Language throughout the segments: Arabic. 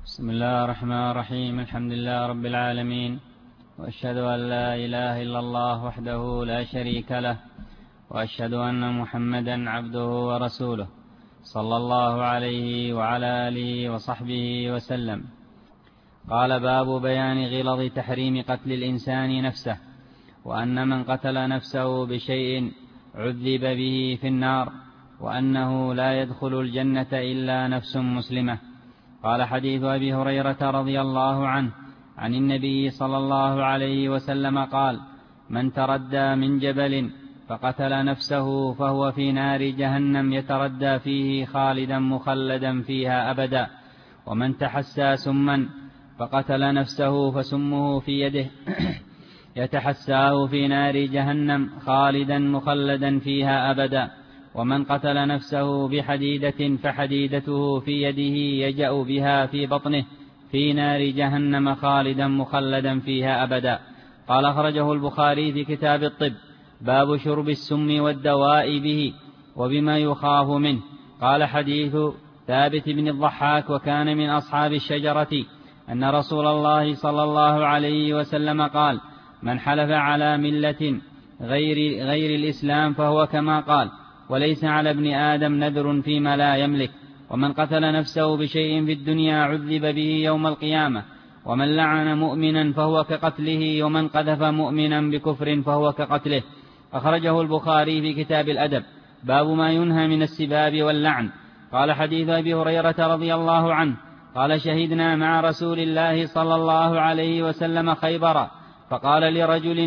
بسم الله الرحمن الرحيم. الحمد لله رب العالمين، وأشهد أن لا إله إلا الله وحده لا شريك له، وأشهد أن محمدا عبده ورسوله صلى الله عليه وعلى آله وصحبه وسلم. قال: باب بيان غلظ تحريم قتل الإنسان نفسه، وأن من قتل نفسه بشيء عذب به في النار، وأنه لا يدخل الجنة إلا نفس مسلمة. قال: حديث أبي هريرة رضي الله عنه عن النبي صلى الله عليه وسلم قال: من تردى من جبل فقتل نفسه فهو في نار جهنم يتردى فيه خالدا مخلدا فيها أبدا، ومن تحسى سما فقتل نفسه فسمه في يده يتحساه في نار جهنم خالدا مخلدا فيها أبدا، ومن قتل نفسه بحديدة فحديدته في يده يجأ بها في بطنه في نار جهنم خالدا مخلدا فيها أبدا. قال: أخرجه البخاري في كتاب الطب، باب شرب السم والدواء به وبما يخاف منه. قال: حديث ثابت بن الضحاك، وكان من أصحاب الشجرة، أن رسول الله صلى الله عليه وسلم قال: من حلف على ملة غير الإسلام فهو كما قال، وليس على ابن آدم نذر فيما لا يملك. ومن قتل نفسه بشيء في الدنيا عذب به يوم القيامة. ومن لعن مؤمنا فهو كقتله، ومن قذف مؤمنا بكفر فهو كقتله. أخرجه البخاري في كتاب الأدب، باب ما ينهى من السباب واللعن. قال: حديث أبي هريرة رضي الله عنه قال: شهدنا مع رسول الله صلى الله عليه وسلم خيبر، فقال لرجل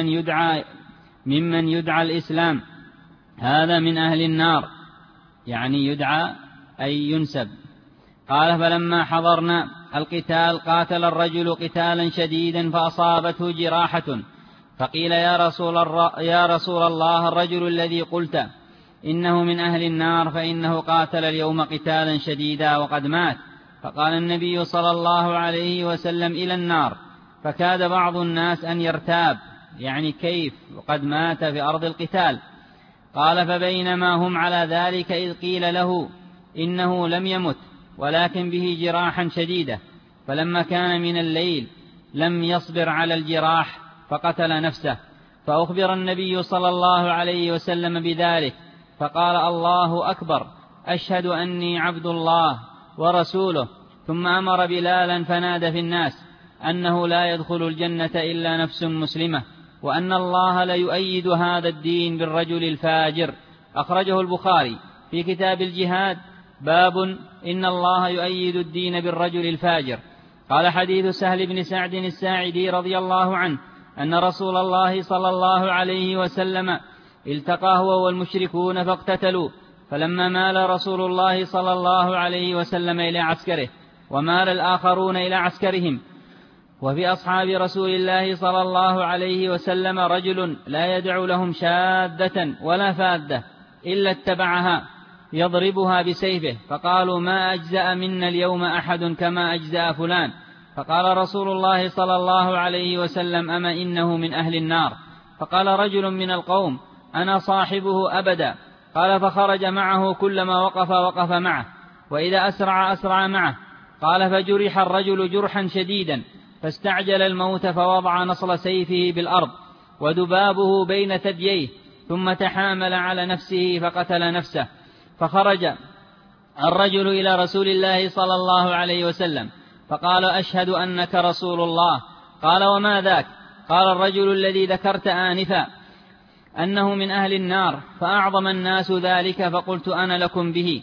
ممن يدعى الإسلام: هذا من أهل النار، يعني يدعى أي ينسب. قال: فلما حضرنا القتال قاتل الرجل قتالا شديدا فأصابته جراحة، فقيل: يا رسول الله، الرجل الذي قلت إنه من أهل النار فإنه قاتل اليوم قتالا شديدا وقد مات. فقال النبي صلى الله عليه وسلم: إلى النار. فكاد بعض الناس أن يرتاب، يعني كيف وقد مات في أرض القتال. قال: فبينما هم على ذلك إذ قيل له إنه لم يمت ولكن به جراحا شديدة، فلما كان من الليل لم يصبر على الجراح فقتل نفسه. فأخبر النبي صلى الله عليه وسلم بذلك، فقال: الله أكبر، أشهد أني عبد الله ورسوله. ثم أمر بلالا فنادى في الناس أنه لا يدخل الجنة إلا نفس مسلمة، وأن الله ليؤيد هذا الدين بالرجل الفاجر. أخرجه البخاري في كتاب الجهاد، باب إن الله يؤيد الدين بالرجل الفاجر. قال: حديث سهل بن سعد الساعدي رضي الله عنه أن رسول الله صلى الله عليه وسلم التقى هو والمشركون فاقتتلوا، فلما مال رسول الله صلى الله عليه وسلم إلى عسكره ومال الآخرون إلى عسكرهم، وفي أصحاب رسول الله صلى الله عليه وسلم رجل لا يدع لهم شاذة ولا فاذة إلا اتبعها يضربها بسيفه، فقالوا: ما أجزأ منا اليوم أحد كما أجزأ فلان. فقال رسول الله صلى الله عليه وسلم: أما إنه من أهل النار. فقال رجل من القوم: أنا صاحبه أبدا. قال: فخرج معه، كلما وقف معه، وإذا أسرع معه. قال: فجرح الرجل جرحا شديدا، فاستعجل الموت فوضع نصل سيفه بالأرض وذبابه بين ثدييه، ثم تحامل على نفسه فقتل نفسه. فخرج الرجل إلى رسول الله صلى الله عليه وسلم فقال: أشهد أنك رسول الله. قال: وما ذاك؟ قال: الرجل الذي ذكرت آنفا أنه من أهل النار، فأعظم الناس ذلك فقلت أنا لكم به.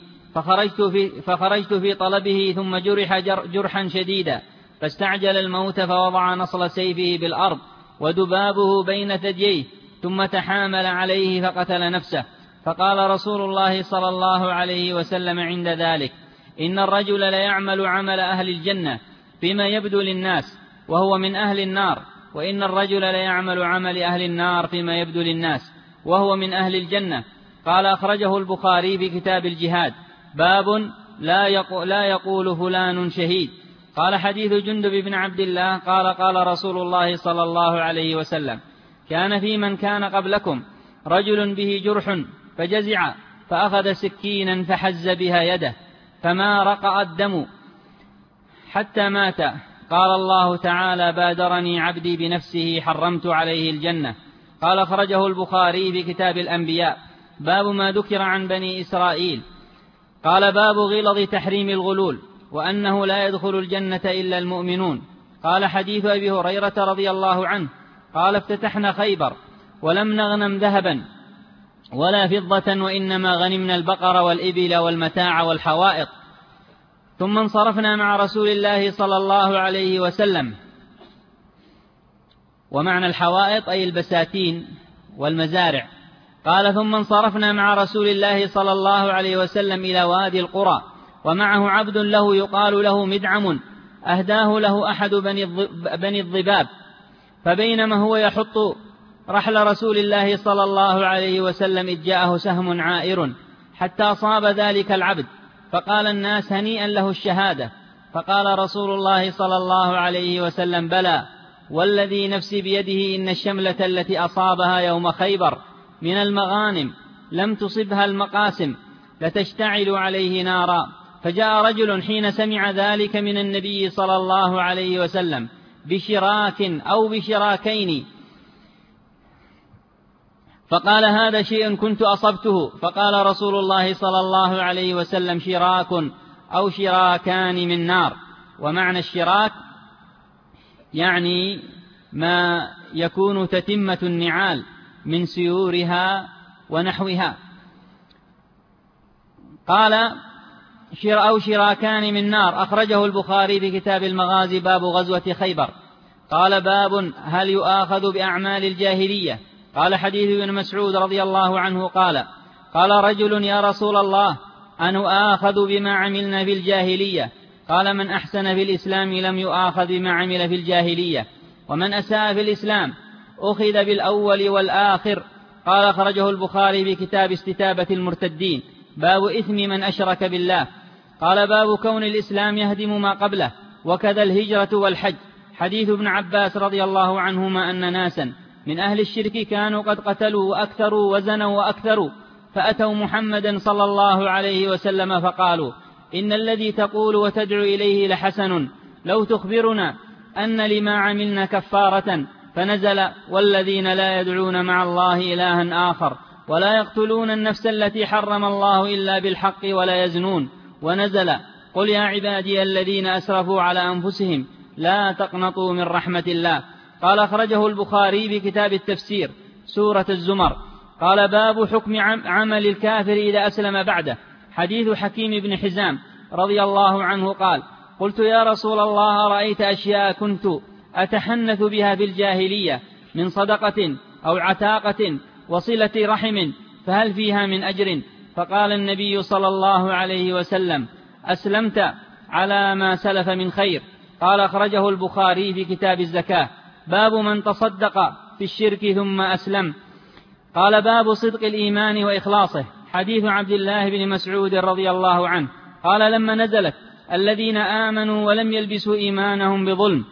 فخرجت في طلبه، ثم جرح جرحا شديدا، فاستعجل الموت فوضع نصل سيفه بالأرض وذبابه بين ثدييه، ثم تحامل عليه فقتل نفسه. فقال رسول الله صلى الله عليه وسلم عند ذلك: إن الرجل ليعمل عمل أهل الجنة فيما يبدو للناس وهو من أهل النار، وإن الرجل ليعمل عمل أهل النار فيما يبدو للناس وهو من أهل الجنة. قال: أخرجه البخاري في كتاب الجهاد، باب لا يقول فلان شهيد. قال: حديث جندب بن عبد الله قال: قال رسول الله صلى الله عليه وسلم: كان في من كان قبلكم رجل به جرح فجزع، فأخذ سكينا فحز بها يده، فما رقع الدم حتى مات. قال الله تعالى: بادرني عبدي بنفسه حرمت عليه الجنة. قال: أخرجه البخاري في كتاب الأنبياء. باب ما ذكر عن بني إسرائيل. قال: باب غلظ تحريم الغلول، وأنه لا يدخل الجنة إلا المؤمنون. قال: حديث أبي هريرة رضي الله عنه قال: افتتحنا خيبر ولم نغنم ذهبا ولا فضة، وإنما غنمنا البقر والإبل والمتاع والحوائط. ثم انصرفنا مع رسول الله صلى الله عليه وسلم. ومعنى الحوائط أي البساتين والمزارع. قال: ثم انصرفنا مع رسول الله صلى الله عليه وسلم إلى وادي القرى، ومعه عبد له يقال له مدعم، أهداه له أحد بني الضباب. فبينما هو يحط رحل رسول الله صلى الله عليه وسلم إذ جاءه سهم عائر حتى أصاب ذلك العبد، فقال الناس: هنيئا له الشهادة. فقال رسول الله صلى الله عليه وسلم: بلى، والذي نفسي بيده إن الشملة التي أصابها يوم خيبر من المغانم لم تصبها المقاسم لتشتعل عليه نارا. فجاء رجل حين سمع ذلك من النبي صلى الله عليه وسلم بشراك أو بشراكين، فقال: هذا شيء كنت أصبته. فقال رسول الله صلى الله عليه وسلم: شراك أو شراكان من نار. ومعنى الشراك يعني ما يكون تتمة النعال من سيورها ونحوها. قال: أو شراكان من نار. أخرجه البخاري في كتاب المغازي باب غزوة خيبر. قال: باب هل يؤاخذ بأعمال الجاهلية. قال: حديث ابن مسعود رضي الله عنه قال: قال رجل: يا رسول الله، أن آخذ بما عملنا في الجاهلية؟ قال: من أحسن في الإسلام لم يؤاخذ بما عمل في الجاهلية، ومن أساء في الإسلام أخذ بالأول والآخر. قال: أخرجه البخاري في كتاب استتابة المرتدين باب إثم من أشرك بالله. قال: باب كون الإسلام يهدم ما قبله، وكذا الهجرة والحج. حديث ابن عباس رضي الله عنهما أن ناسا من أهل الشرك كانوا قد قتلوا وأكثروا وزنوا وأكثروا، فأتوا محمدا صلى الله عليه وسلم فقالوا: إن الذي تقول وتدعو إليه لحسن، لو تخبرنا أن لما عملنا كفارة. فنزل: والذين لا يدعون مع الله إلها آخر، ولا يقتلون النفس التي حرم الله إلا بالحق، ولا يزنون. ونزل: قل يا عبادي الذين أسرفوا على أنفسهم لا تقنطوا من رحمة الله. قال: أخرجه البخاري في كتاب التفسير سورة الزمر. قال: باب حكم عمل الكافر إذا أسلم بعده. حديث حكيم بن حزام رضي الله عنه قال: قلت: يا رسول الله، رأيت أشياء كنت أتحنث بها في الجاهلية من صدقة أو عتاقة وصلة رحم، فهل فيها من أجر؟ فقال النبي صلى الله عليه وسلم: أسلمت على ما سلف من خير. قال: أخرجه البخاري في كتاب الزكاة. باب من تصدق في الشرك ثم أسلم. قال: باب صدق الإيمان وإخلاصه. حديث عبد الله بن مسعود رضي الله عنه قال: لما نزلت الذين آمنوا ولم يلبسوا إيمانهم بظلم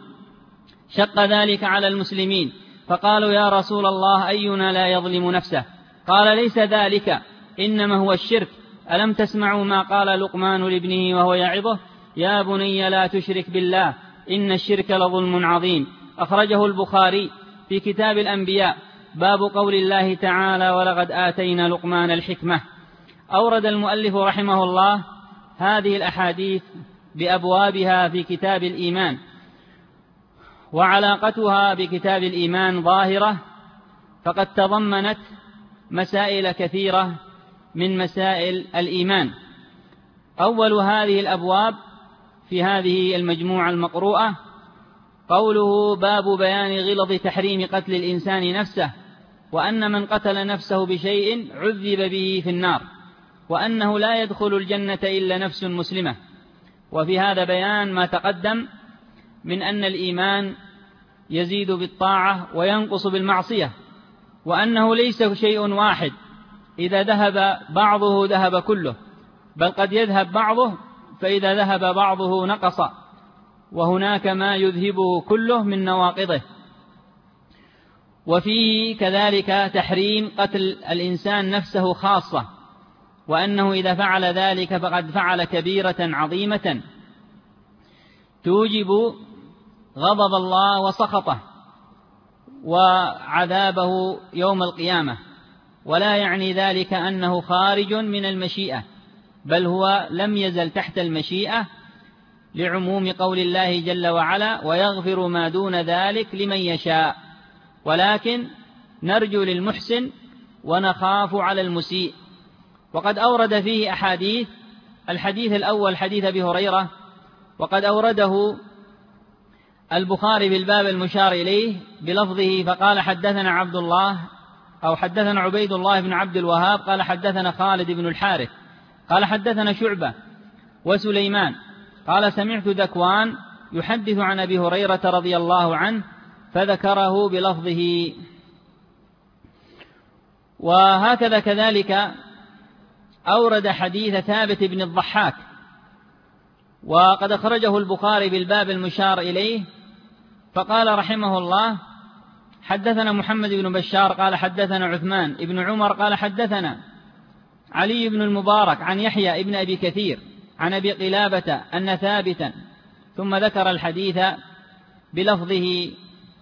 شق ذلك على المسلمين، فقالوا: يا رسول الله، أينا لا يظلم نفسه؟ قال: ليس ذلك، إنما هو الشرك. ألم تسمعوا ما قال لقمان لابنه وهو يعظه: يا بني لا تشرك بالله إن الشرك لظلم عظيم. أخرجه البخاري في كتاب الأنبياء. باب قول الله تعالى: ولقد آتينا لقمان الحكمة. أورد المؤلف رحمه الله هذه الأحاديث بأبوابها في كتاب الإيمان، وعلاقتها بكتاب الإيمان ظاهرة، فقد تضمنت مسائل كثيرة من مسائل الإيمان. أول هذه الأبواب في هذه المجموعة المقروءة قوله: باب بيان غلظ تحريم قتل الإنسان نفسه، وأن من قتل نفسه بشيء عذب به في النار، وأنه لا يدخل الجنة إلا نفس مسلمة. وفي هذا بيان ما تقدم من أن الإيمان يزيد بالطاعة وينقص بالمعصية، وأنه ليس شيء واحد، إذا ذهب بعضه ذهب كله، بل قد يذهب بعضه، فإذا ذهب بعضه نقص، وهناك ما يذهبه كله من نواقضه. وفيه كذلك تحريم قتل الإنسان نفسه خاصة، وأنه إذا فعل ذلك فقد فعل كبيرة عظيمة. توجب غضب الله وسخطه وعذابه يوم القيامة، ولا يعني ذلك أنه خارج من المشيئة، بل هو لم يزل تحت المشيئة لعموم قول الله جل وعلا: ويغفر ما دون ذلك لمن يشاء، ولكن نرجو للمحسن ونخاف على المسيء. وقد أورد فيه أحاديث. الحديث الأول حديث أبي هريرة، وقد أورده البخاري بالباب المشار إليه بلفظه، فقال: حدثنا عبيد الله بن عبد الوهاب قال حدثنا خالد بن الحارث قال حدثنا شعبة وسليمان قال: سمعت ذكوان يحدث عن أبي هريرة رضي الله عنه، فذكره بلفظه. وهكذا كذلك أورد حديث ثابت بن الضحاك، وقد أخرجه البخاري بالباب المشار إليه، فقال رحمه الله: حدثنا محمد بن بشار قال حدثنا عثمان بن عمر قال حدثنا علي بن المبارك عن يحيى بن أبي كثير عن أبي قلابة أن ثابتا، ثم ذكر الحديث بلفظه.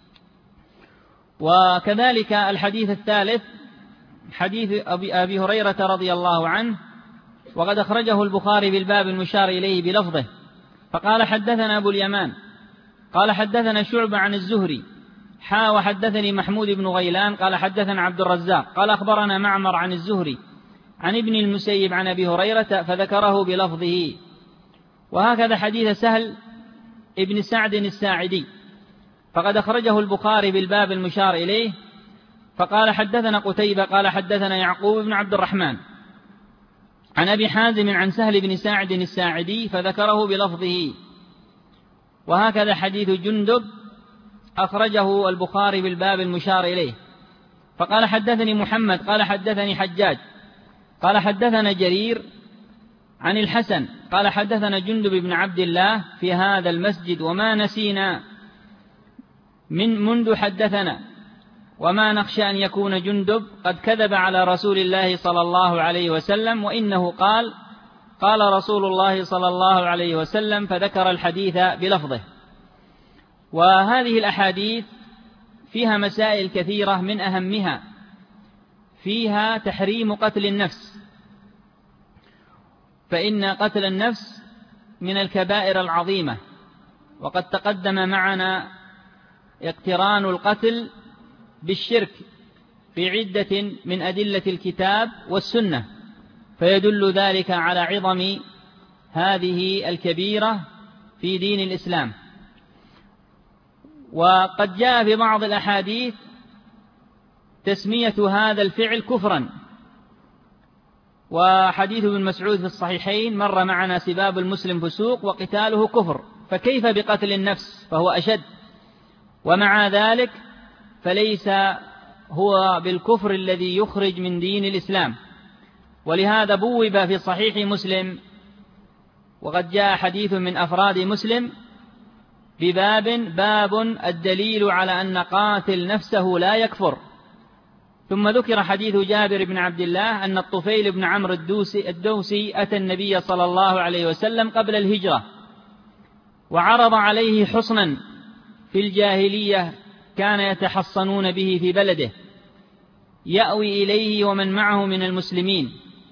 وكذلك الحديث الثالث حديث أبي هريرة رضي الله عنه، وقد أخرجه البخاري بالباب المشار إليه بلفظه، فقال: حدثنا أبو اليمان قال حدثنا شعبة عن الزهري وحدثني محمود بن غيلان قال حدثنا عبد الرزاق قال أخبرنا معمر عن الزهري عن ابن المسيب عن أبي هريرة، فذكره بلفظه. وهكذا حديث سهل ابن سعد الساعدي، فقد أخرجه البخاري بالباب المشار إليه، فقال: حدثنا قتيبة قال حدثنا يعقوب بن عبد الرحمن عن أبي حازم عن سهل بن ساعد الساعدي، فذكره بلفظه. وهكذا حديث جندب أخرجه البخاري بالباب المشار إليه، فقال: حدثني محمد قال حدثني حجاج قال حدثنا جرير عن الحسن قال حدثنا جندب بن عبد الله في هذا المسجد، وما نسينا منذ حدثنا، وما نخشى أن يكون جندب قد كذب على رسول الله صلى الله عليه وسلم، وإنه قال رسول الله صلى الله عليه وسلم، فذكر الحديث بلفظه. وهذه الأحاديث فيها مسائل كثيرة، من أهمها فيها تحريم قتل النفس، فإن قتل النفس من الكبائر العظيمة، وقد تقدم معنا اقتران القتل بالشرك في عدة من أدلة الكتاب والسنة، فيدل ذلك على عظم هذه الكبيرة في دين الإسلام. وقد جاء في بعض الأحاديث تسمية هذا الفعل كفرا، وحديث ابن مسعود في الصحيحين مر معنا: سباب المسلم فسوق وقتاله كفر، فكيف بقتل النفس فهو أشد؟ ومع ذلك فليس هو بالكفر الذي يخرج من دين الإسلام. ولهذا بوب في صحيح مسلم، وقد جاء حديث من أفراد مسلم بباب الدليل على أن قاتل نفسه لا يكفر. ثم ذكر حديث جابر بن عبد الله أن الطفيل بن عمرو الدوسي أتى النبي صلى الله عليه وسلم قبل الهجرة، وعرض عليه حصنا في الجاهلية كان يتحصنون به في بلده، يأوي إليه ومن معه من المسلمين،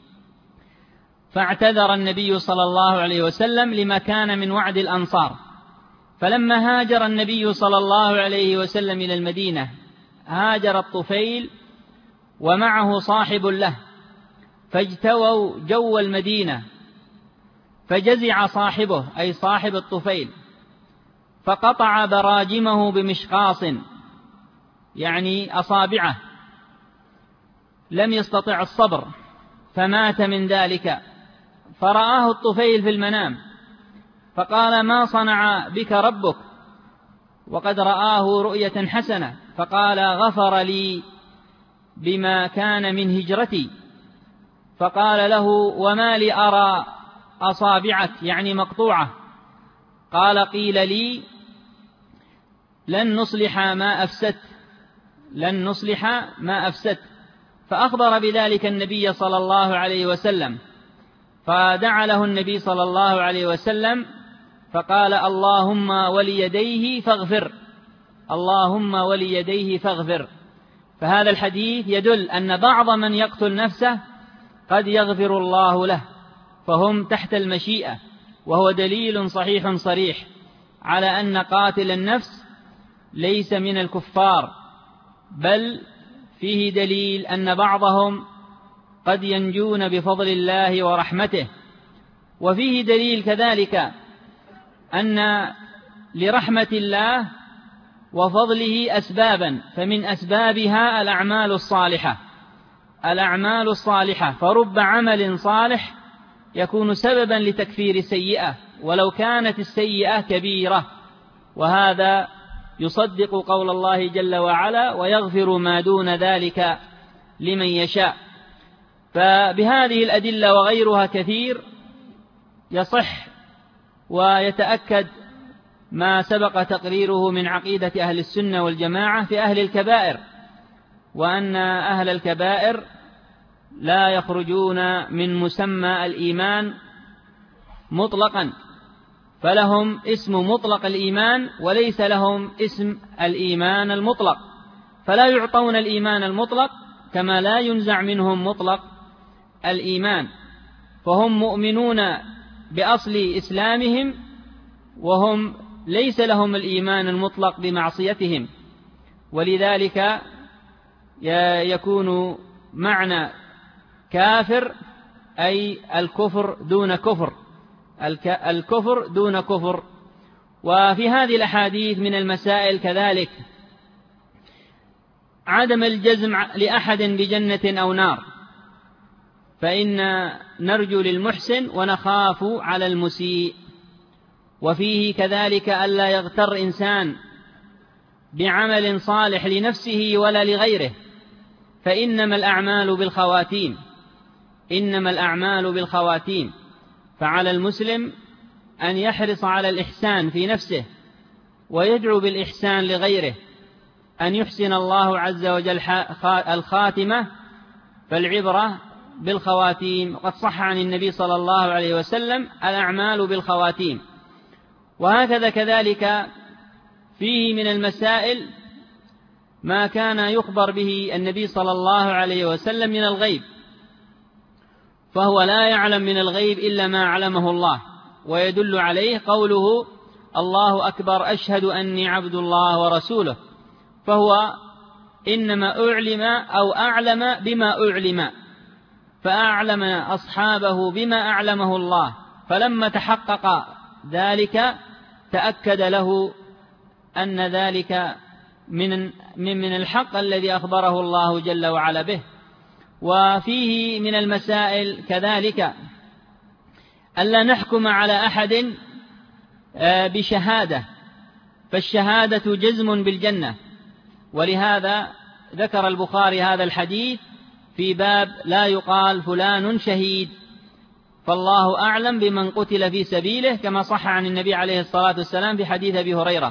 فاعتذر النبي صلى الله عليه وسلم لما كان من وعد الأنصار. فلما هاجر النبي صلى الله عليه وسلم إلى المدينة، هاجر الطفيل ومعه صاحب له، فاجتووا جو المدينة، فجزع صاحبه أي صاحب الطفيل، فقطع براجمه بمشقاص، يعني أصابعه، لم يستطع الصبر فمات من ذلك. فرآه الطفيل في المنام فقال: ما صنع بك ربك؟ وقد رآه رؤية حسنة، فقال: غفر لي بما كان من هجرتي. فقال له: وما لي أرى أصابعك يعني مقطوعة؟ قال: قيل لي لن نصلح ما أفسدت. فأخبر بذلك النبي صلى الله عليه وسلم، فدعا له النبي صلى الله عليه وسلم، فقال اللهم وليديه فاغفر، اللهم وليديه فاغفر. فهذا الحديث يدل أن بعض من يقتل نفسه قد يغفر الله له، فهم تحت المشيئة، وهو دليل صحيح صريح على أن قاتل النفس ليس من الكفار، بل فيه دليل أن بعضهم قد ينجون بفضل الله ورحمته. وفيه دليل كذلك أن لرحمة الله وفضله أسبابا، فمن أسبابها الأعمال الصالحة، الأعمال الصالحة، فرب عمل صالح يكون سببا لتكفير سيئة ولو كانت السيئة كبيرة. وهذا يصدق قول الله جل وعلا ويغفر ما دون ذلك لمن يشاء. فبهذه الأدلة وغيرها كثير يصح ويتأكد ما سبق تقريره من عقيدة أهل السنة والجماعة في أهل الكبائر، وأن أهل الكبائر لا يخرجون من مسمى الإيمان مطلقا، فلهم اسم مطلق الإيمان وليس لهم اسم الإيمان المطلق، فلا يعطون الإيمان المطلق كما لا ينزع منهم مطلق الإيمان، فهم مؤمنون بأصل إسلامهم وهم ليس لهم الإيمان المطلق بمعصيتهم. ولذلك يكون معنى كافر أي الكفر دون كفر، الكفر دون كفر. وفي هذه الأحاديث من المسائل كذلك عدم الجزم لأحد بجنة أو نار، فإن نرجو للمحسن ونخاف على المسيء. وفيه كذلك ألا يغتر إنسان بعمل صالح لنفسه ولا لغيره، فإنما الأعمال بالخواتيم، إنما الأعمال بالخواتيم. فعلى المسلم أن يحرص على الإحسان في نفسه ويدعو بالإحسان لغيره، أن يحسن الله عز وجل الخاتمة، فالعبرة بالخواتيم. قد صح عن النبي صلى الله عليه وسلم الأعمال بالخواتيم. وهكذا كذلك فيه من المسائل ما كان يخبر به النبي صلى الله عليه وسلم من الغيب، فهو لا يعلم من الغيب إلا ما علمه الله، ويدل عليه قوله الله أكبر أشهد أني عبد الله ورسوله، فهو إنما أعلم أو أعلم بما أعلم، فأعلم أصحابه بما أعلمه الله، فلما تحقق ذلك تأكد له أن ذلك من الحق الذي أخبره الله جل وعلا به. وفيه من المسائل كذلك ألا نحكم على أحد بشهادة، فالشهادة جزم بالجنة، ولهذا ذكر البخاري هذا الحديث في باب لا يقال فلان شهيد، فالله أعلم بمن قتل في سبيله، كما صح عن النبي عليه الصلاة والسلام في حديث أبي هريرة.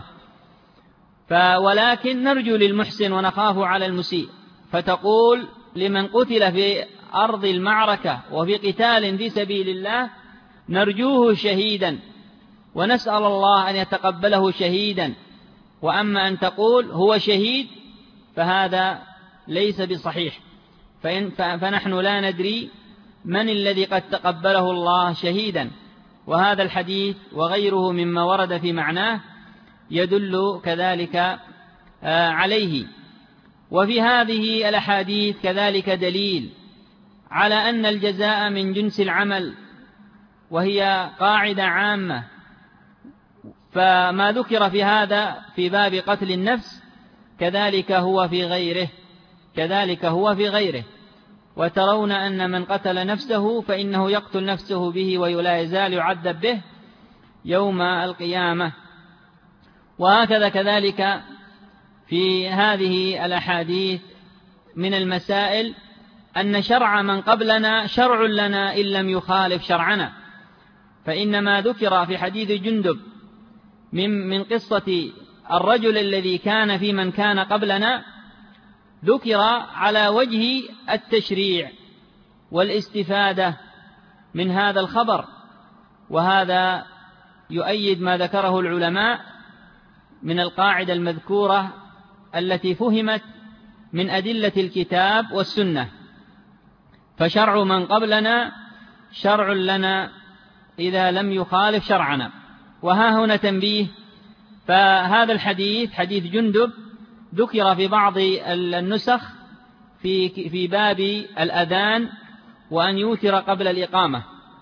ولكن نرجو للمحسن ونخاف على المسيء، فتقول لمن قتل في أرض المعركة وفي قتال في سبيل الله نرجوه شهيدا ونسأل الله أن يتقبله شهيدا، وأما أن تقول هو شهيد فهذا ليس بصحيح، فنحن لا ندري من الذي قد تقبله الله شهيدا. وهذا الحديث وغيره مما ورد في معناه يدل كذلك عليه. وفي هذه الأحاديث كذلك دليل على أن الجزاء من جنس العمل، وهي قاعدة عامة، فما ذكر في هذا في باب قتل النفس كذلك هو في غيره، كذلك هو في غيره. وترون أن من قتل نفسه فإنه يقتل نفسه به ولا يزال يعذب به يوم القيامة. وهكذا كذلك في هذه الأحاديث من المسائل أن شرع من قبلنا شرع لنا إن لم يخالف شرعنا، فإنما ذكر في حديث جندب من قصة الرجل الذي كان في من كان قبلنا ذكر على وجه التشريع والاستفادة من هذا الخبر، وهذا يؤيد ما ذكره العلماء من القاعدة المذكورة التي فهمت من أدلة الكتاب والسنة، فشرع من قبلنا شرع لنا إذا لم يخالف شرعنا. وها هنا تنبيه، فهذا الحديث حديث جندب ذكر في بعض النسخ في باب الأذان وأن يوتر قبل الإقامة،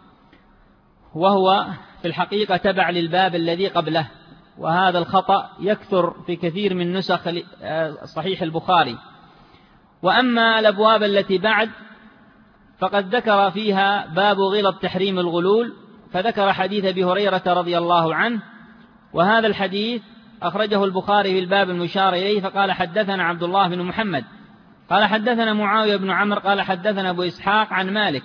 وهو في الحقيقة تبع للباب الذي قبله، وهذا الخطأ يكثر في كثير من نسخ صحيح البخاري. وأما الأبواب التي بعد فقد ذكر فيها باب غلظ تحريم الغلول، فذكر حديث أبي هريرة رضي الله عنه، وهذا الحديث أخرجه البخاري في الباب المشار إليه، فقال حدثنا عبد الله بن محمد قال حدثنا معاوية بن عمرو قال حدثنا أبو إسحاق عن مالك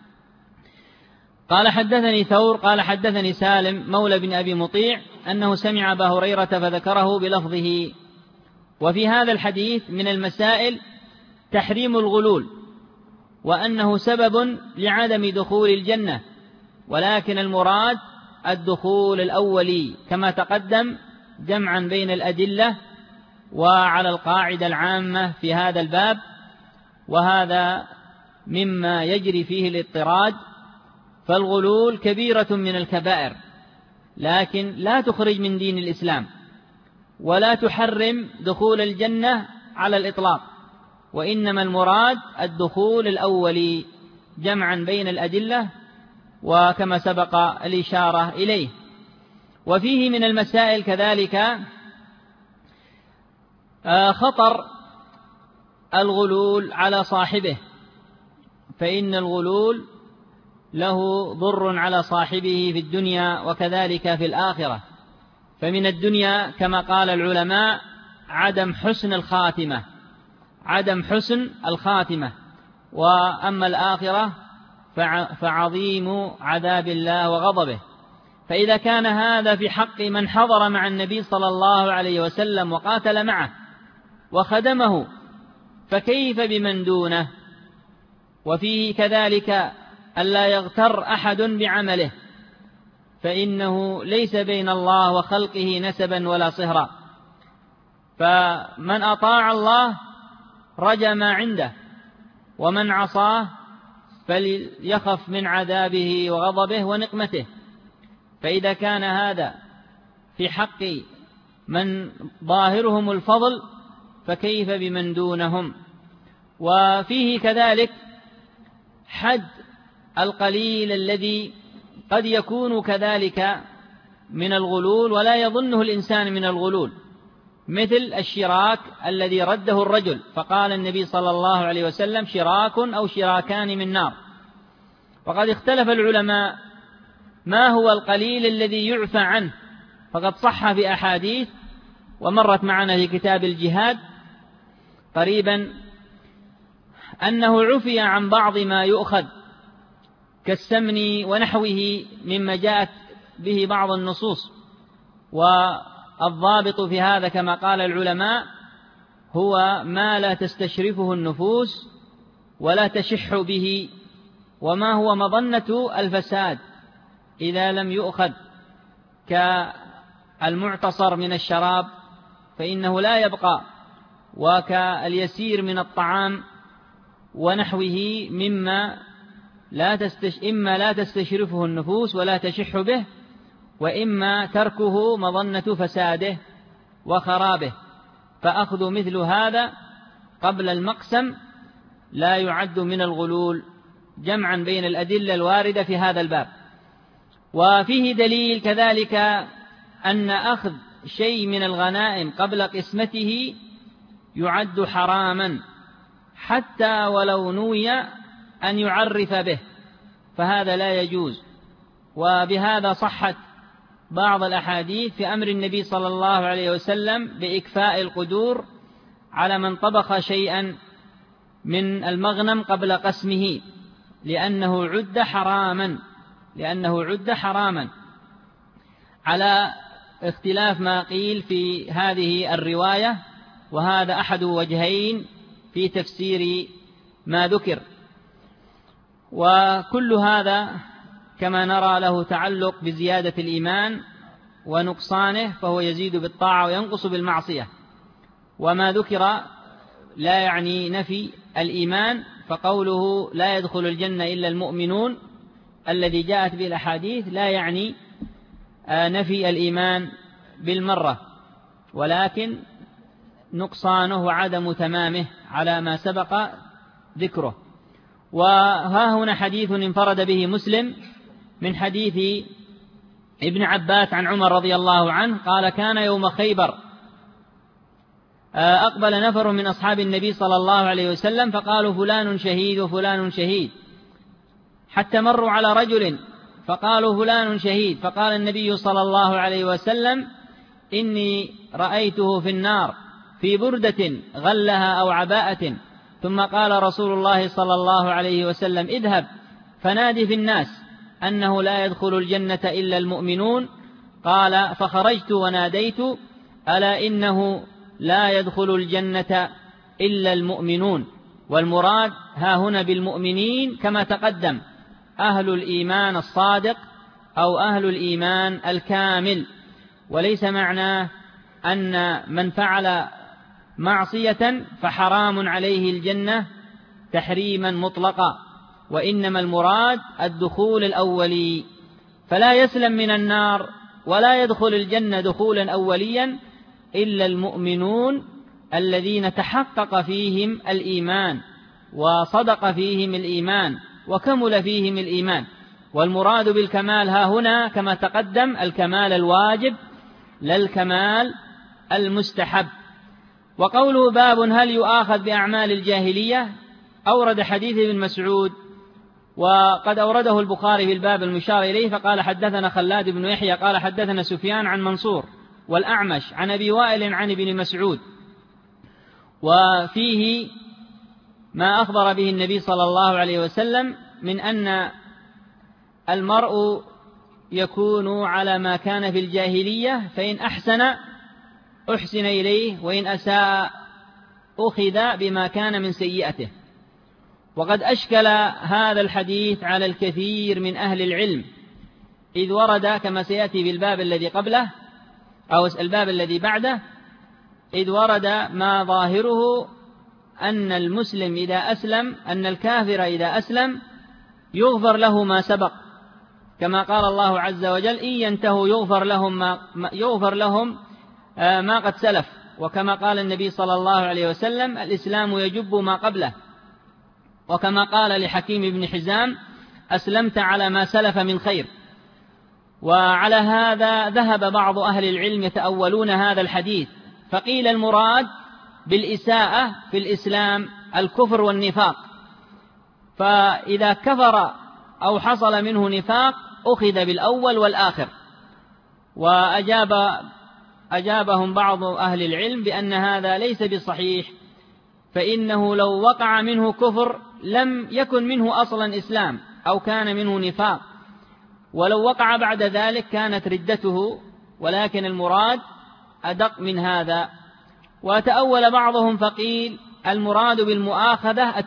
قال حدثني ثور قال حدثني سالم مولى بن أبي مطيع أنه سمع أبا هريرة فذكره بلفظه. وفي هذا الحديث من المسائل تحريم الغلول، وأنه سبب لعدم دخول الجنة، ولكن المراد الدخول الأولي كما تقدم جمعا بين الأدلة وعلى القاعدة العامة في هذا الباب. وهذا مما يجري فيه الاضطراد، فالغلول كبيرة من الكبائر، لكن لا تخرج من دين الإسلام ولا تحرم دخول الجنة على الإطلاق، وإنما المراد الدخول الأولي جمعا بين الأدلة وكما سبق الإشارة إليه. وفيه من المسائل كذلك خطر الغلول على صاحبه، فإن الغلول له ضر على صاحبه في الدنيا وكذلك في الآخرة. فمن الدنيا كما قال العلماء عدم حسن الخاتمة، وأما الآخرة فعظيم عذاب الله وغضبه. فإذا كان هذا في حق من حضر مع النبي صلى الله عليه وسلم وقاتل معه وخدمه، فكيف بمن دونه؟ وفيه كذلك ألا يغتر أحد بعمله، فإنه ليس بين الله وخلقه نسبا ولا صهرا، فمن أطاع الله رجى ما عنده، ومن عصاه فليخف من عذابه وغضبه ونقمته. فإذا كان هذا في حق من ظاهرهم الفضل فكيف بمن دونهم؟ وفيه كذلك حد القليل الذي قد يكون كذلك من الغلول ولا يظنه الإنسان من الغلول، مثل الشراك الذي رده الرجل، فقال النبي صلى الله عليه وسلم شراك أو شراكان من نار. وقد اختلف العلماء ما هو القليل الذي يعفى عنه، فقد صح في أحاديث ومرت معنا في كتاب الجهاد قريبا أنه عفي عن بعض ما يؤخذ كالسمن ونحوه مما جاءت به بعض النصوص. والضابط في هذا كما قال العلماء هو ما لا تستشرفه النفوس ولا تشح به، وما هو مظنة الفساد إذا لم يؤخذ، كالمعتصر من الشراب فإنه لا يبقى، وكاليسير من الطعام ونحوه مما إما لا تستشرفه النفوس ولا تشح به، وإما تركه مظنة فساده وخرابه، فأخذ مثل هذا قبل المقسم لا يعد من الغلول جمعا بين الأدلة الواردة في هذا الباب. وفيه دليل كذلك أن أخذ شيء من الغنائم قبل قسمته يعد حراما حتى ولو نوي أن يعرف به، فهذا لا يجوز. وبهذا صحت بعض الأحاديث في أمر النبي صلى الله عليه وسلم بإكفاء القدور على من طبخ شيئا من المغنم قبل قسمه، لأنه عد حراما على اختلاف ما قيل في هذه الرواية، وهذا أحد وجهين في تفسير ما ذكر. وكل هذا كما نرى له تعلق بزيادة الإيمان ونقصانه فهو يزيد بالطاعة وينقص بالمعصية، وما ذكر لا يعني نفي الإيمان، فقوله لا يدخل الجنة إلا المؤمنون الذي جاءت به الأحاديث لا يعني نفي الإيمان بالمرة، ولكن نقصانه وعدم تمامه على ما سبق ذكره. وها هنا حديث انفرد به مسلم من حديث ابن عباس عن عمر رضي الله عنه قال: كان يوم خيبر أقبل نفر من أصحاب النبي صلى الله عليه وسلم فقالوا: فلان شهيد وفلان شهيد، حتى مروا على رجل فقالوا: فلان شهيد، فقال النبي صلى الله عليه وسلم: إني رأيته في النار في بردة غلها أو عباءة. ثم قال رسول الله صلى الله عليه وسلم: اذهب فنادي في الناس أنه لا يدخل الجنة إلا المؤمنون. قال: فخرجت وناديت: ألا إنه لا يدخل الجنة إلا المؤمنون. والمراد ها هنا بالمؤمنين كما تقدم أهل الإيمان الصادق أو أهل الإيمان الكامل، وليس معناه أن من فعل معصية فحرام عليه الجنة تحريما مطلقا، وإنما المراد الدخول الأولي، فلا يسلم من النار ولا يدخل الجنة دخولا أوليا إلا المؤمنون الذين تحقق فيهم الإيمان وصدق فيهم الإيمان وكمل فيهم الإيمان. والمراد بالكمال ها هنا كما تقدم الكمال الواجب لا الكمال المستحب. وقوله باب هل يؤاخذ بأعمال الجاهلية أورد حديث ابن مسعود، وقد أورده البخاري في الباب المشار إليه، فقال: حدثنا خلاد بن يحيى قال حدثنا سفيان عن منصور والأعمش عن أبي وائل عن ابن مسعود، وفيه ما أخبر به النبي صلى الله عليه وسلم من أن المرء يكون على ما كان في الجاهلية، فإن أحسن أحسن إليه وإن أساء أخذ بما كان من سيئته. وقد أشكل هذا الحديث على الكثير من أهل العلم، إذ ورد كما سيأتي في الباب الذي قبله أو الباب الذي بعده، إذ ورد ما ظاهره أن المسلم إذا أسلم أن الكافر إذا أسلم يغفر له ما سبق، كما قال الله عز وجل: إن ينتهوا يغفر لهم ما قد سلف، وكما قال النبي صلى الله عليه وسلم: الإسلام يجب ما قبله، وكما قال لحكيم بن حزام: أسلمت على ما سلف من خير. وعلى هذا ذهب بعض أهل العلم يتأولون هذا الحديث، فقيل المراد بالإساءة في الإسلام الكفر والنفاق، فإذا كفر أو حصل منه نفاق أخذ بالأول والآخر. وأجابهم بعض أهل العلم بأن هذا ليس بصحيح، فإنه لو وقع منه كفر لم يكن منه أصلا إسلام أو كان منه نفاق، ولو وقع بعد ذلك كانت ردته، ولكن المراد أدق من هذا. وتأول بعضهم فقيل المراد بالمؤاخذة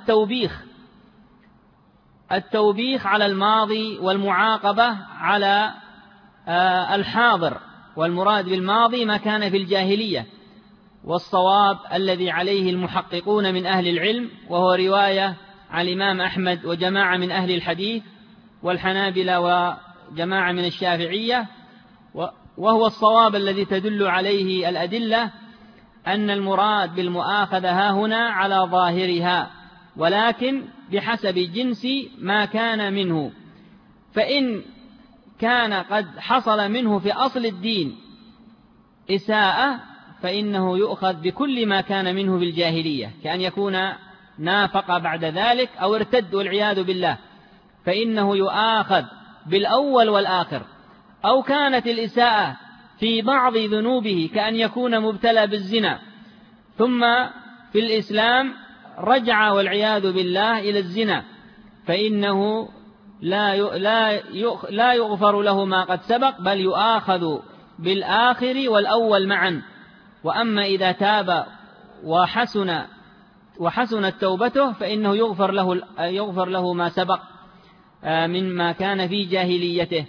التوبيخ على الماضي والمعاقبة على الحاضر، والمراد بالماضي ما كان في الجاهلية. والصواب الذي عليه المحققون من أهل العلم، وهو رواية عن الإمام أحمد وجماعة من أهل الحديث والحنابلة وجماعة من الشافعية، وهو الصواب الذي تدل عليه الأدلة، أن المراد بالمؤاخذة ها هنا على ظاهرها، ولكن بحسب جنس ما كان منه. فإن كان قد حصل منه في أصل الدين إساءة فإنه يؤخذ بكل ما كان منه بالجاهلية، كأن يكون نافق بعد ذلك أو ارتد والعياذ بالله، فإنه يؤاخذ بالأول والآخر. أو كانت الإساءة في بعض ذنوبه، كأن يكون مبتلى بالزنا ثم في الإسلام رجع والعياذ بالله إلى الزنا، فإنه لا يغفر له ما قد سبق، بل يؤاخذ بالآخر والأول معا. وأما إذا تاب وحسنت توبته فإنه يغفر له ما سبق. مما كان في جاهليته.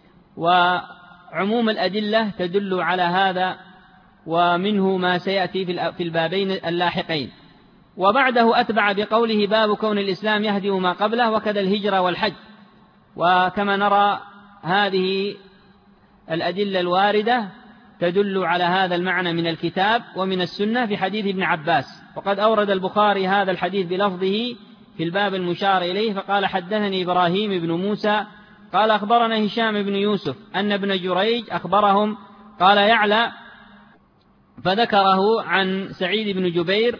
وعموم الأدلة تدل على هذا، ومنه ما سيأتي في البابين اللاحقين. وبعده أتبع بقوله باب كون الإسلام يهدم ما قبله وكذا الهجرة والحج. وكما نرى هذه الأدلة الواردة تدل على هذا المعنى من الكتاب ومن السنة في حديث ابن عباس. وقد أورد البخاري هذا الحديث بلفظه في الباب المشار إليه، فقال حدثني إبراهيم بن موسى قال أخبرنا هشام بن يوسف أن ابن جريج أخبرهم قال يعلى، فذكره عن سعيد بن جبير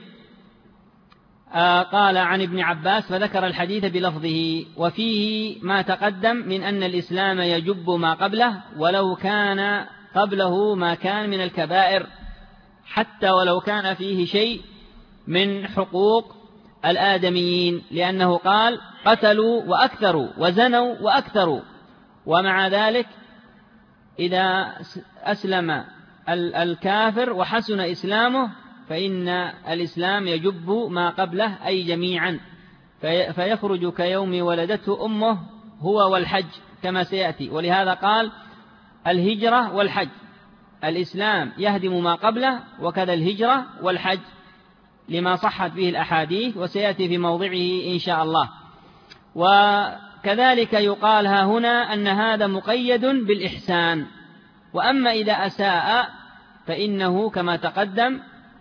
قال عن ابن عباس، فذكر الحديث بلفظه. وفيه ما تقدم من أن الإسلام يجب ما قبله ولو كان قبله ما كان من الكبائر، حتى ولو كان فيه شيء من حقوق الآدميين، لأنه قال قتلوا وأكثروا وزنوا وأكثروا. ومع ذلك إذا أسلم الكافر وحسن إسلامه فإن الإسلام يجب ما قبله أي جميعا، فيخرج كيوم ولدته أمه هو والحج كما سيأتي. ولهذا قال الهجرة والحج، الإسلام يهدم ما قبله وكذا الهجرة والحج، لما صحت به الأحاديث وسيأتي في موضعه إن شاء الله. وكذلك يقال ها هنا أن هذا مقيد بالإحسان. وأما إذا أساء فإنه كما تقدم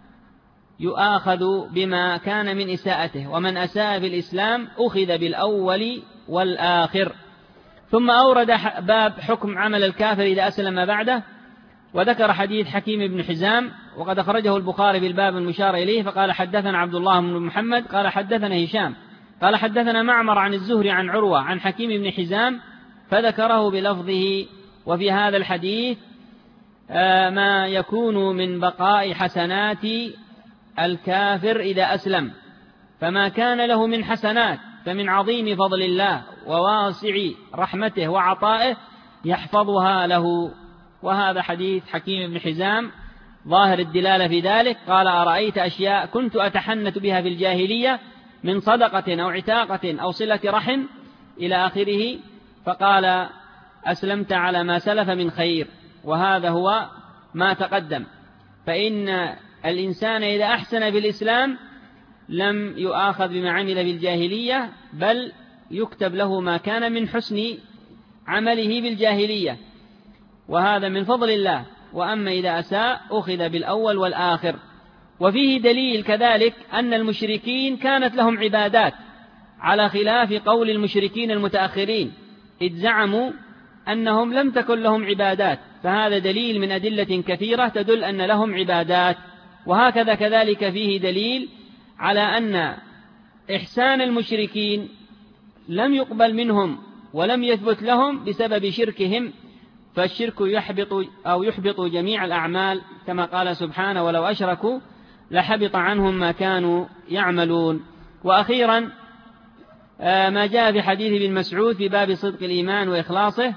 يؤاخذ بما كان من إساءته، ومن أساء بالإسلام أخذ بالأول والآخر. ثم أورد باب حكم عمل الكافر إذا أسلم بعده، وذكر حديث حكيم بن حزام وقد أخرجه البخاري بالباب المشار إليه، فقال حدثنا عبد الله بن محمد قال حدثنا هشام قال حدثنا معمر عن الزهري عن عروة عن حكيم بن حزام فذكره بلفظه. وفي هذا الحديث ما يكون من بقاء حسنات الكافر إذا أسلم، فما كان له من حسنات فمن عظيم فضل الله وواسع رحمته وعطائه يحفظها له. وهذا حديث حكيم بن حزام ظاهر الدلالة في ذلك. قال أرأيت أشياء كنت أتحنث بها في الجاهلية من صدقة أو عتاقة أو صلة رحم إلى آخره، فقال أسلمت على ما سلف من خير. وهذا هو ما تقدم. فإن الإنسان إذا أحسن بالإسلام لم يؤاخذ بما عمل بالجاهلية، بل يكتب له ما كان من حسن عمله بالجاهلية، وهذا من فضل الله. وأما إذا أساء أخذ بالأول والآخر. وفيه دليل كذلك أن المشركين كانت لهم عبادات، على خلاف قول المشركين المتأخرين إذ زعموا أنهم لم تكن لهم عبادات، فهذا دليل من أدلة كثيرة تدل أن لهم عبادات. وهكذا كذلك فيه دليل على أن إحسان المشركين لم يقبل منهم ولم يثبت لهم بسبب شركهم، فالشرك يحبط جميع الأعمال، كما قال سبحانه ولو أشركوا لحبط عنهم ما كانوا يعملون. وأخيرا ما جاء في حديث ابن مسعود في باب صدق الإيمان وإخلاصه،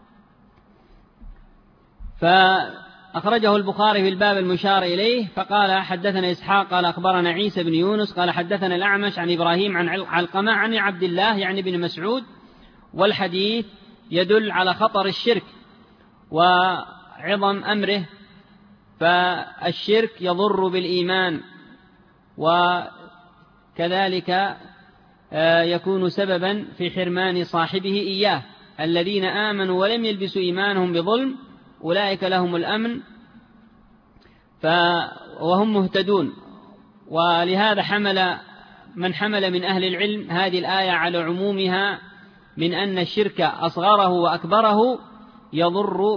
فأخرجه البخاري في الباب المشار إليه، فقال حدثنا إسحاق قال أخبرنا عيسى بن يونس قال حدثنا الأعمش عن إبراهيم عن علقمة عن عبد الله يعني بن مسعود. والحديث يدل على خطر الشرك وعظم أمره، فالشرك يضر بالإيمان، وكذلك يكون سببا في حرمان صاحبه إياه. الذين آمنوا ولم يلبسوا إيمانهم بظلم أولئك لهم الأمن وهم مهتدون. ولهذا من حمل من أهل العلم هذه الآية على عمومها من أن الشرك أصغره وأكبره يضر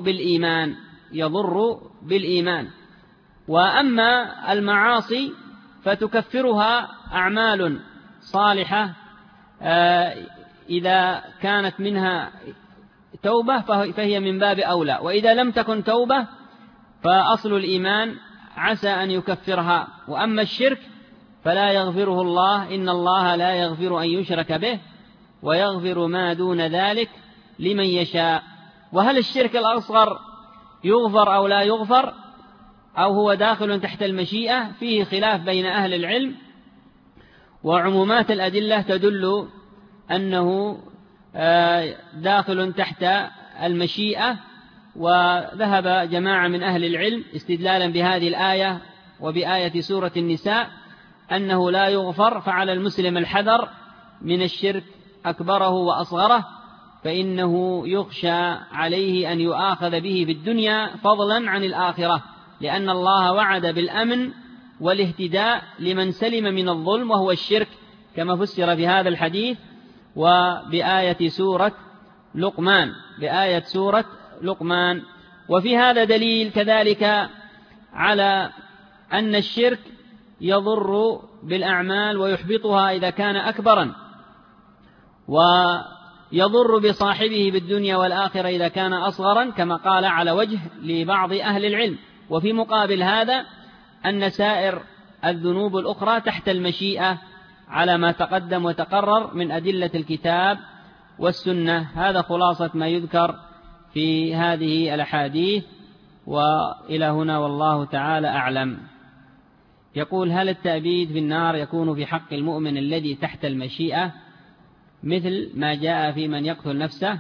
بالإيمان. وأما المعاصي فتكفرها أعمال صالحة إذا كانت منها توبة فهي من باب أولى، وإذا لم تكن توبة فأصل الإيمان عسى أن يكفرها. وأما الشرك فلا يغفره الله، إن الله لا يغفر أن يشرك به ويغفر ما دون ذلك لمن يشاء. وهل الشرك الأصغر يغفر أو لا يغفر أو هو داخل تحت المشيئة؟ فيه خلاف بين أهل العلم، وعمومات الأدلة تدل أنه داخل تحت المشيئة. وذهب جماعة من أهل العلم استدلالا بهذه الآية وبآية سورة النساء أنه لا يغفر، فعلى المسلم الحذر من الشرك أكبره وأصغره، فإنه يخشى عليه أن يؤاخذ به في الدنيا فضلا عن الآخرة، لأن الله وعد بالأمن والاهتداء لمن سلم من الظلم وهو الشرك، كما فسر في هذا الحديث وبآية سورة لقمان. وفي هذا دليل كذلك على أن الشرك يضر بالأعمال ويحبطها إذا كان أكبرا، ويضر بصاحبه بالدنيا والآخرة إذا كان أصغرا، كما قال على وجه لبعض أهل العلم. وفي مقابل هذا أن سائر الذنوب الأخرى تحت المشيئة على ما تقدم وتقرر من أدلة الكتاب والسنة. هذا خلاصة ما يذكر في هذه الأحاديث، وإلى هنا والله تعالى أعلم. يقول: هل التأبيد في النار يكون في حق المؤمن الذي تحت المشيئة مثل ما جاء في من يقتل نفسه؟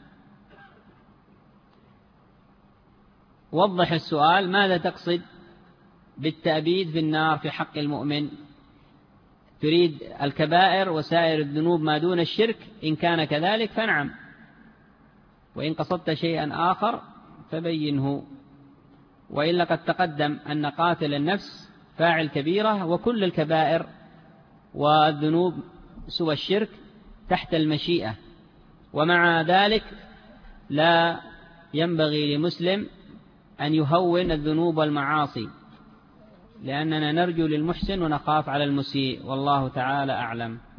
وضح السؤال، ماذا تقصد بالتأبيد في النار في حق المؤمن؟ تريد الكبائر وسائر الذنوب ما دون الشرك؟ إن كان كذلك فنعم، وإن قصدت شيئا آخر فبينه. وإلا قد تقدم أن قاتل النفس فاعل كبيرة، وكل الكبائر والذنوب سوى الشرك تحت المشيئة. ومع ذلك لا ينبغي لمسلم أن يهون الذنوب والمعاصي، لأننا نرجو للمحسن ونخاف على المسيء، والله تعالى أعلم.